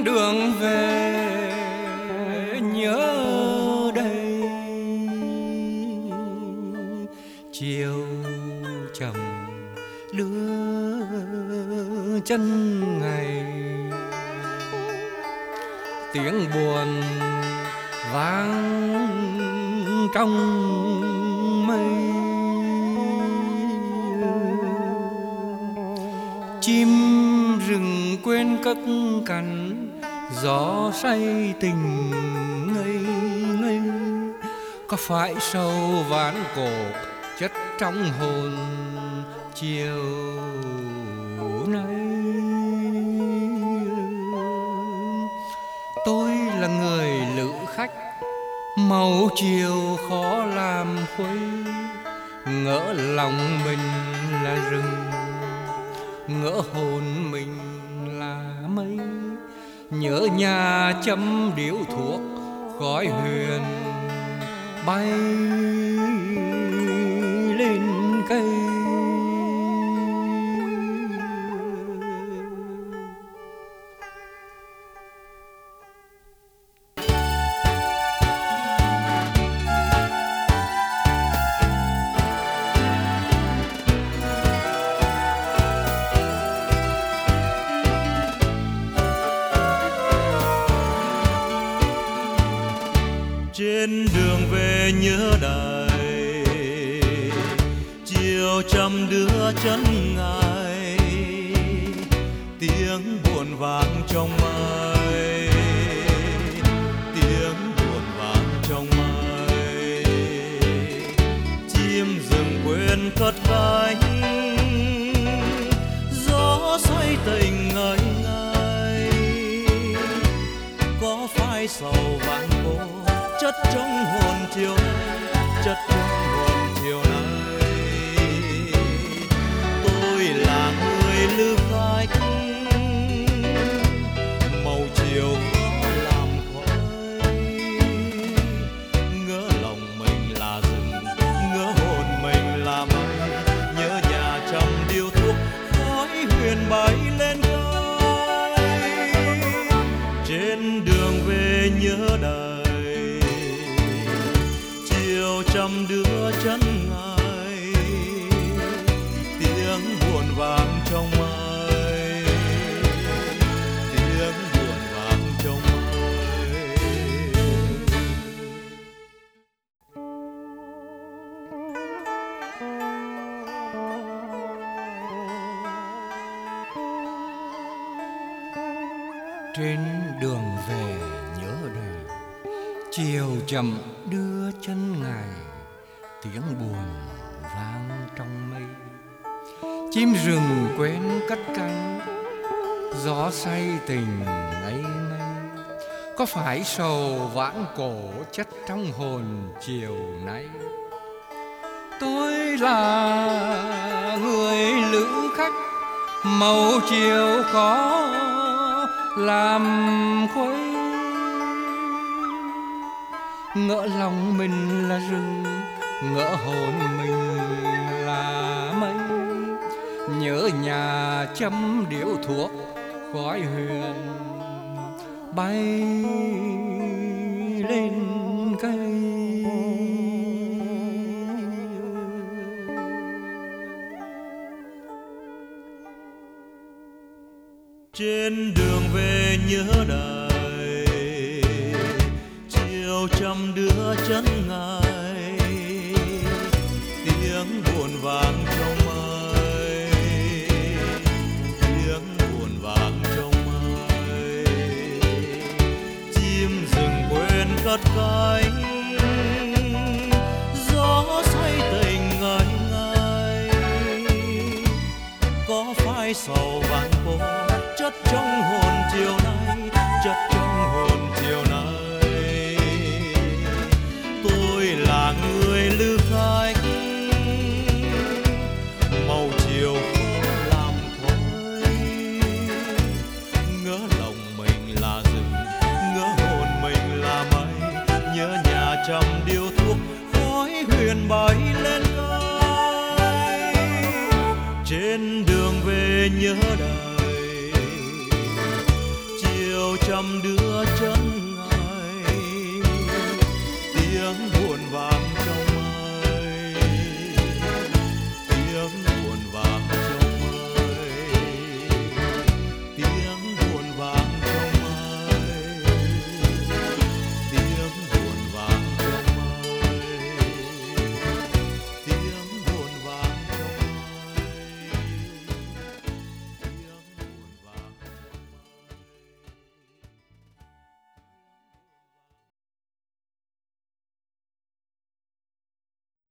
đường về nhớ đây, chiều chậm đưa chân ngày, tiếng buồn vang trong mây. Chim rừng quên cất cánh, gió say tình ngây ngây. Có phải sầu ván cổ chất trong hồn chiều nay? Tôi là người lữ khách, màu chiều khó làm khuấy. Ngỡ lòng mình là rừng, ngỡ hồn mình là mây. Nhớ nhà châm điếu thuốc, khói huyền bay lên cây. Trên đường về nhớ đời, chiều trăm đứa chân ngài, tiếng buồn vang trong mây, tiếng buồn vang trong mây. Chim rừng quên cất cánh, gió xoay tình ngây ngây. Có phải sầu vang phố chất trong hồn chiều nay, chất trong hồn chiều nay. Tôi là người lữ khách, màu chiều khó làm khuấy. Ngỡ lòng mình là rừng, ngỡ hồn mình là mây. Nhớ nhà trăm điếu thuốc, khói huyền bay lên cây. Trên đường về nhớ đời, trăm đứa chân ngài, tiếng buồn vang trong mây, tiếng buồn vang trong mây. Trên đường về nhớ đời, chiều chậm đưa chân ngày, tiếng buồn vang trong mây. Chim rừng quên cất cánh, gió say tình ngây ngây. Có phải sầu vãn cổ chất trong hồn chiều nay? Tôi là người lữ khách, màu chiều khó làm khuấy. Ngỡ lòng mình là rừng, ngỡ hồn mình là mây. Nhớ nhà châm điếu thuốc, khói huyền bay lên cây. Trên đường về nhớ đời, chiều trăm đứa chân ngài, tiếng buồn vang trong mây, tiếng buồn vang trong mây. Chim rừng quên cất cánh, gió xoay tình ngây ngây. Có phải sầu vạn phố chất trong hồn chiều nay, chất trong hồn chiều nay. Tôi là người lữ khách, màu chiều khó làm khuấy. Ngỡ lòng mình là rừng, ngỡ hồn mình là mây. Nhớ nhà trăm điếu thuốc, khói huyền bay lên cây. Trên đường về nhớ đời,